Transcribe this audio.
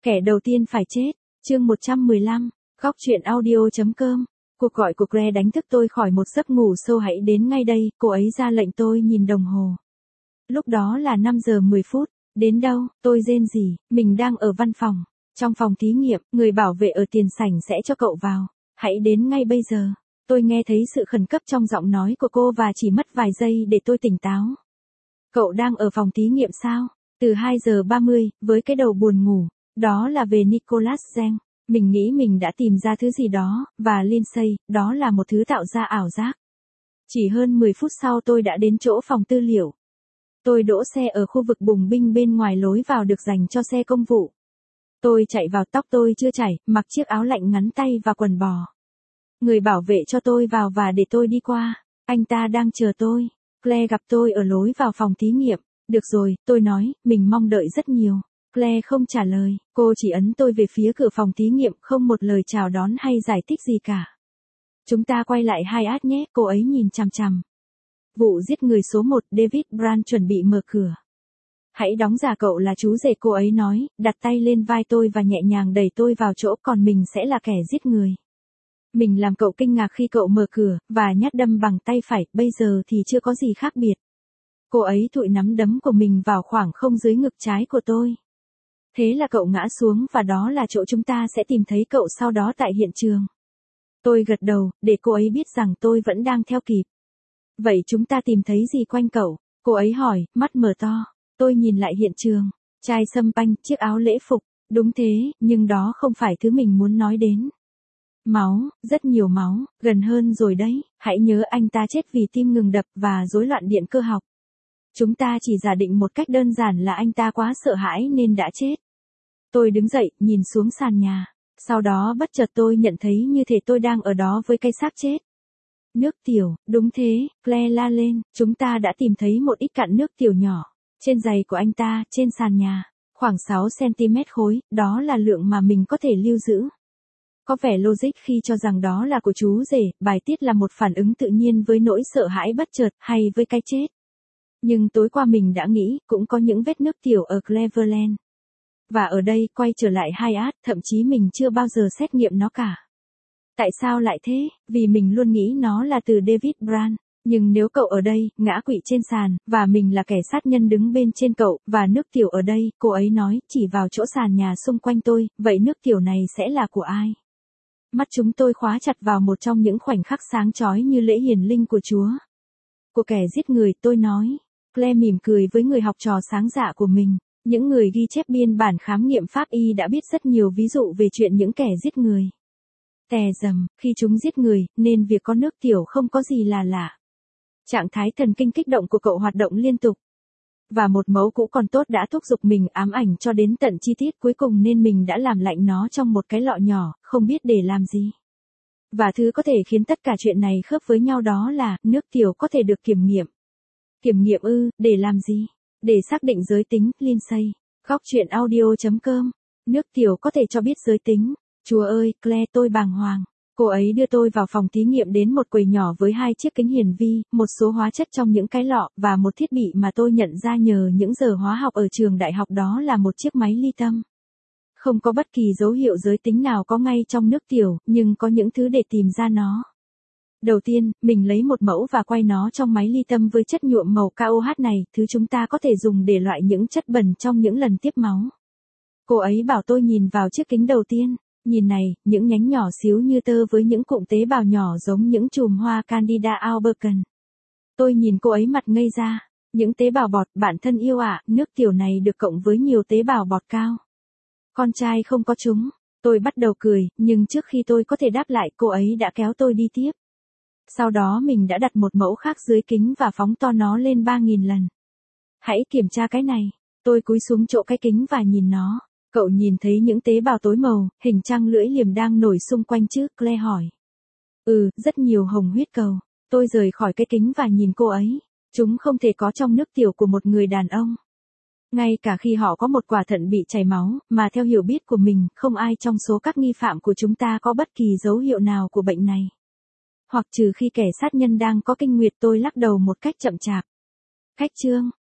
Kẻ đầu tiên phải chết. Chương 115. Góc truyện audio.com. Cuộc gọi của Claire đánh thức tôi khỏi một giấc ngủ sâu. Hãy đến ngay đây, cô ấy ra lệnh. Tôi nhìn đồng hồ. Lúc đó là 5 giờ 10 phút. Đến đâu? Tôi rên rỉ. Mình đang ở văn phòng. Trong phòng thí nghiệm, người bảo vệ ở tiền sảnh sẽ cho cậu vào. Hãy đến ngay bây giờ. Tôi nghe thấy sự khẩn cấp trong giọng nói của cô và chỉ mất vài giây để tôi tỉnh táo. Cậu đang ở phòng thí nghiệm sao? Từ 2 giờ 30, với cái đầu buồn ngủ. Đó là về Nicholas Zeng. Mình nghĩ mình đã tìm ra thứ gì đó, và Lindsay, đó là một thứ tạo ra ảo giác. Chỉ hơn 10 phút sau tôi đã đến chỗ phòng tư liệu. Tôi đỗ xe ở khu vực bùng binh bên ngoài lối vào được dành cho xe công vụ. Tôi chạy vào, tóc tôi chưa chảy, mặc chiếc áo lạnh ngắn tay và quần bò. Người bảo vệ cho tôi vào và để tôi đi qua. Anh ta đang chờ tôi. Claire gặp tôi ở lối vào phòng thí nghiệm. Được rồi, tôi nói, mình mong đợi rất nhiều. Claire không trả lời, cô chỉ ấn tôi về phía cửa phòng thí nghiệm, không một lời chào đón hay giải thích gì cả. Chúng ta quay lại Hyatt nhé, cô ấy nhìn chằm chằm. Vụ giết người số 1, David Brand chuẩn bị mở cửa. Hãy đóng giả cậu là chú rể, cô ấy nói, đặt tay lên vai tôi và nhẹ nhàng đẩy tôi vào chỗ, còn mình sẽ là kẻ giết người. Mình làm cậu kinh ngạc khi cậu mở cửa, và nhát đâm bằng tay phải, bây giờ thì chưa có gì khác biệt. Cô ấy thụi nắm đấm của mình vào khoảng không dưới ngực trái của tôi. Thế là cậu ngã xuống và đó là chỗ chúng ta sẽ tìm thấy cậu sau đó tại hiện trường. Tôi gật đầu, để cô ấy biết rằng tôi vẫn đang theo kịp. Vậy chúng ta tìm thấy gì quanh cậu? Cô ấy hỏi, mắt mở to. Tôi nhìn lại hiện trường. Chai sâm panh, chiếc áo lễ phục. Đúng thế, nhưng đó không phải thứ mình muốn nói đến. Máu, rất nhiều máu, gần hơn rồi đấy. Hãy nhớ anh ta chết vì tim ngừng đập và rối loạn điện cơ học. Chúng ta chỉ giả định một cách đơn giản là anh ta quá sợ hãi nên đã chết. Tôi đứng dậy, nhìn xuống sàn nhà. Sau đó bất chợt tôi nhận thấy như thể tôi đang ở đó với cái xác chết. Nước tiểu, đúng thế, Claire la lên, chúng ta đã tìm thấy một ít cặn nước tiểu nhỏ. Trên giày của anh ta, trên sàn nhà. Khoảng 6 cm khối, đó là lượng mà mình có thể lưu giữ. Có vẻ logic khi cho rằng đó là của chú rể, bài tiết là một phản ứng tự nhiên với nỗi sợ hãi bất chợt, hay với cái chết. Nhưng tối qua mình đã nghĩ, cũng có những vết nước tiểu ở Cleveland. Và ở đây, quay trở lại Hyatt, thậm chí mình chưa bao giờ xét nghiệm nó cả. Tại sao lại thế? Vì mình luôn nghĩ nó là từ David Brand. Nhưng nếu cậu ở đây, ngã quỵ trên sàn, và mình là kẻ sát nhân đứng bên trên cậu, và nước tiểu ở đây, cô ấy nói, chỉ vào chỗ sàn nhà xung quanh tôi, vậy nước tiểu này sẽ là của ai? Mắt chúng tôi khóa chặt vào một trong những khoảnh khắc sáng chói như lễ hiển linh của Chúa. Của kẻ giết người, tôi nói. Claire mỉm cười với người học trò sáng dạ của mình. Những người ghi chép biên bản khám nghiệm pháp y đã biết rất nhiều ví dụ về chuyện những kẻ giết người. Tè dầm, khi chúng giết người, nên việc có nước tiểu không có gì là lạ. Trạng thái thần kinh kích động của cậu hoạt động liên tục. Và một mẫu cũ còn tốt đã thúc giục mình ám ảnh cho đến tận chi tiết cuối cùng nên mình đã làm lạnh nó trong một cái lọ nhỏ, không biết để làm gì. Và thứ có thể khiến tất cả chuyện này khớp với nhau đó là, nước tiểu có thể được kiểm nghiệm. Kiểm nghiệm ư, để làm gì? Để xác định giới tính, Lindsay. Góc truyện audio.com. Nước tiểu có thể cho biết giới tính. Chúa ơi, Claire, tôi bàng hoàng. Cô ấy đưa tôi vào phòng thí nghiệm đến một quầy nhỏ với 2 chiếc kính hiển vi, một số hóa chất trong những cái lọ, và một thiết bị mà tôi nhận ra nhờ những giờ hóa học ở trường đại học, đó là một chiếc máy ly tâm. Không có bất kỳ dấu hiệu giới tính nào có ngay trong nước tiểu, nhưng có những thứ để tìm ra nó. Đầu tiên, mình lấy một mẫu và quay nó trong máy ly tâm với chất nhuộm màu KOH này, thứ chúng ta có thể dùng để loại những chất bẩn trong những lần tiếp máu. Cô ấy bảo tôi nhìn vào chiếc kính đầu tiên. Nhìn này, những nhánh nhỏ xíu như tơ với những cụm tế bào nhỏ giống những chùm hoa Candida albicans. Tôi nhìn cô ấy mặt ngây ra. Những tế bào bọt, bạn thân yêu ạ, nước tiểu này được cộng với nhiều tế bào bọt cao. Con trai không có chúng. Tôi bắt đầu cười, nhưng trước khi tôi có thể đáp lại, cô ấy đã kéo tôi đi tiếp. Sau đó mình đã đặt một mẫu khác dưới kính và phóng to nó lên 3.000 lần. Hãy kiểm tra cái này. Tôi cúi xuống chỗ cái kính và nhìn nó. Cậu nhìn thấy những tế bào tối màu, hình trăng lưỡi liềm đang nổi xung quanh chứ? Claire hỏi. Rất nhiều hồng huyết cầu. Tôi rời khỏi cái kính và nhìn cô ấy. Chúng không thể có trong nước tiểu của một người đàn ông. Ngay cả khi họ có một quả thận bị chảy máu, mà theo hiểu biết của mình, không ai trong số các nghi phạm của chúng ta có bất kỳ dấu hiệu nào của bệnh này. Hoặc trừ khi kẻ sát nhân đang có kinh nguyệt. Tôi lắc đầu một cách chậm chạp. Cách chương.